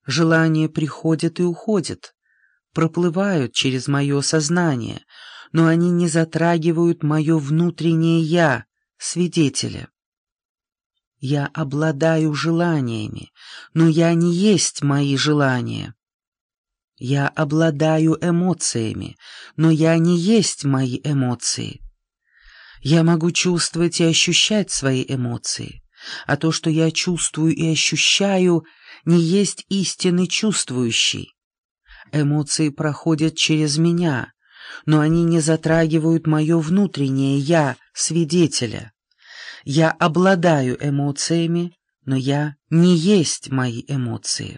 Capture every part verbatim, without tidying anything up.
Желания приходят и уходят, проплывают через мое сознание, но они не затрагивают мое внутреннее «я», свидетеля. Я обладаю желаниями, но я не есть мои желания. Я обладаю эмоциями, но я не есть мои эмоции. Я могу чувствовать и ощущать свои эмоции, а то, что я чувствую и ощущаю, не есть истинный чувствующий. Эмоции проходят через меня, но они не затрагивают мое внутреннее «я», свидетеля. Я обладаю эмоциями, но я не есть мои эмоции.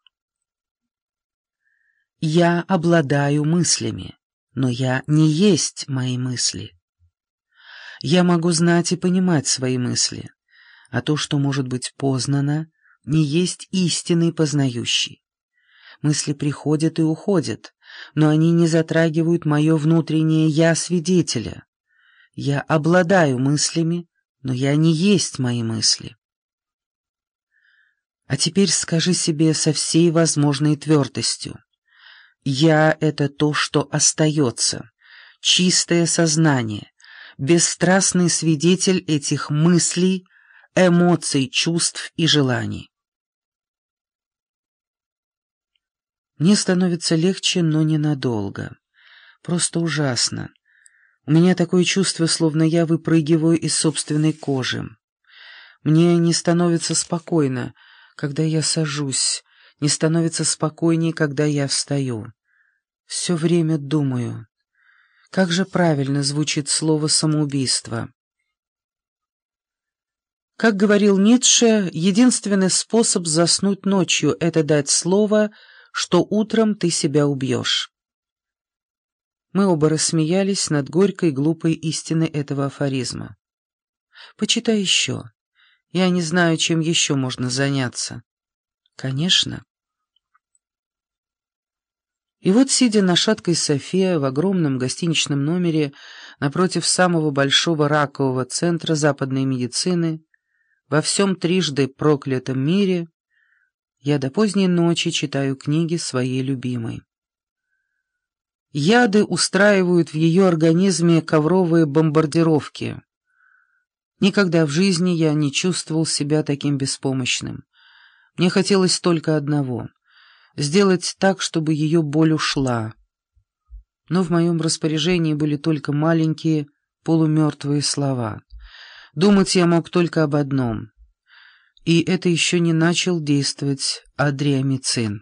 Я обладаю мыслями, но я не есть мои мысли. Я могу знать и понимать свои мысли, а то, что может быть познано, не есть истинный познающий. Мысли приходят и уходят, но они не затрагивают мое внутреннее «я» свидетеля. Я обладаю мыслями, но я не есть мои мысли. А теперь скажи себе со всей возможной твердостью: «Я» — это то, что остается, чистое сознание, бесстрастный свидетель этих мыслей, эмоций, чувств и желаний. Мне становится легче, но ненадолго. Просто ужасно. У меня такое чувство, словно я выпрыгиваю из собственной кожи. Мне не становится спокойно, когда я сажусь, не становится спокойнее, когда я встаю. Все время думаю, как же правильно звучит слово «самоубийство». Как говорил Ницше, единственный способ заснуть ночью — это дать слово, что утром ты себя убьешь. Мы оба рассмеялись над горькой глупой истиной этого афоризма. Почитай еще. Я не знаю, чем еще можно заняться. Конечно. И вот, сидя на шаткой софе в огромном гостиничном номере напротив самого большого ракового центра западной медицины, во всем трижды проклятом мире, я до поздней ночи читаю книги своей любимой. Яды устраивают в ее организме ковровые бомбардировки. Никогда в жизни я не чувствовал себя таким беспомощным. Мне хотелось только одного — сделать так, чтобы ее боль ушла. Но в моем распоряжении были только маленькие полумертвые слова. Думать я мог только об одном. И это еще не начал действовать адриамицин.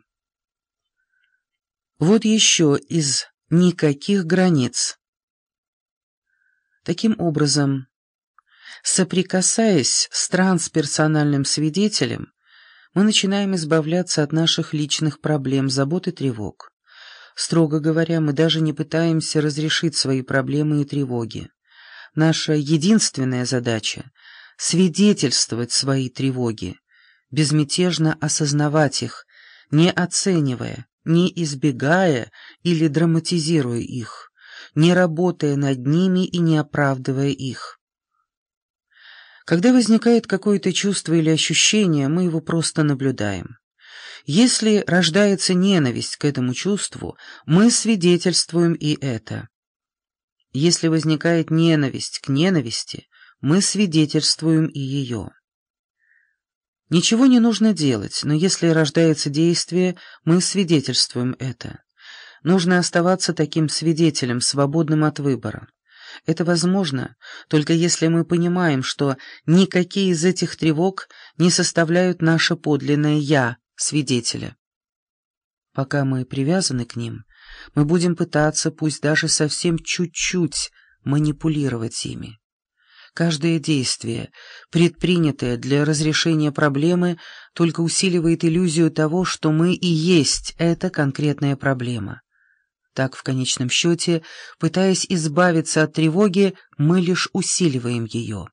Вот еще из «Никаких границ». Таким образом, соприкасаясь с трансперсональным свидетелем, мы начинаем избавляться от наших личных проблем, забот и тревог. Строго говоря, мы даже не пытаемся разрешить свои проблемы и тревоги. Наша единственная задача — свидетельствовать свои тревоги, безмятежно осознавать их, не оценивая, не избегая или драматизируя их, не работая над ними и не оправдывая их. Когда возникает какое-то чувство или ощущение, мы его просто наблюдаем. Если рождается ненависть к этому чувству, мы свидетельствуем и это. Если возникает ненависть к ненависти, мы свидетельствуем и ее. Ничего не нужно делать, но если рождается действие, мы свидетельствуем это. Нужно оставаться таким свидетелем, свободным от выбора. Это возможно, только если мы понимаем, что никакие из этих тревог не составляют наше подлинное «я» свидетеля. Пока мы привязаны к ним, мы будем пытаться, пусть даже совсем чуть-чуть, манипулировать ими. Каждое действие, предпринятое для разрешения проблемы, только усиливает иллюзию того, что мы и есть эта конкретная проблема. Так, в конечном счете, пытаясь избавиться от тревоги, мы лишь усиливаем ее.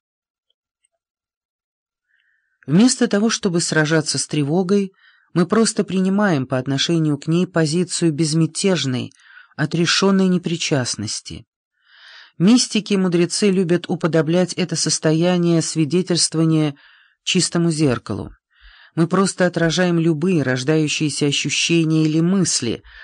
Вместо того, чтобы сражаться с тревогой, мы просто принимаем по отношению к ней позицию безмятежной, отрешенной непричастности. Мистики и мудрецы любят уподоблять это состояние свидетельствования чистому зеркалу. Мы просто отражаем любые рождающиеся ощущения или мысли,